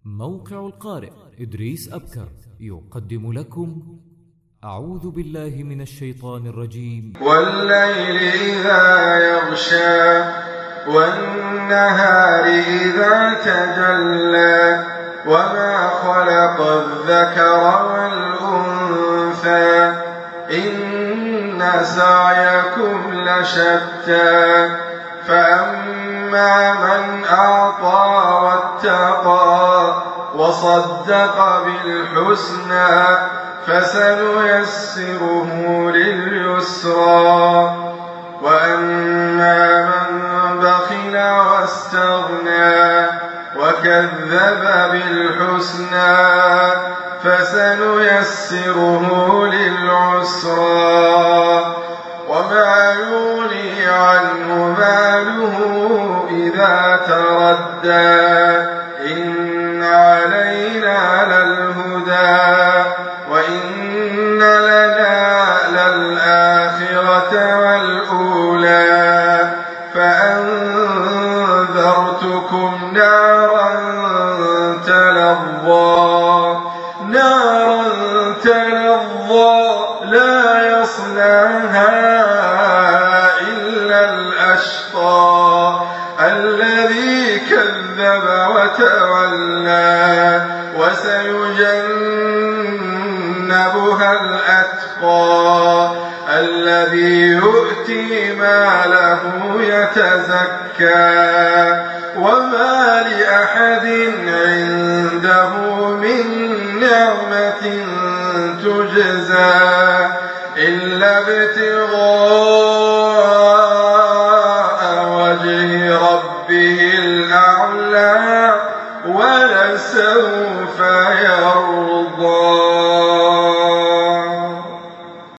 موقع القارئ إدريس أبكر يقدم لكم أعوذ بالله من الشيطان الرجيم. والليل إذا يغشى والنهار إذا تجلى وما خلق الذكر والأنثى إن سعيكم لشتى فأما من أعطى واتقى وصدق بالحسنى فسنيسره لليسرى وأما من بخل واستغنى وكذب بالحسنى فسنيسره للعسرى وما يغني عنه ماله إذا تردى إن علينا للهدى وإن لنا للآخرة والأولى فأنذرتكم نارا تلظى لا يصلاها إلا الأشقى الذي كذب وتولى وسيجنبها الأتقى الذي يؤتي ماله يتزكى وما لأحد عنده من نعمة تجزى إلا ابتغاء وجه ربه الأعلى ولسوف يرضى.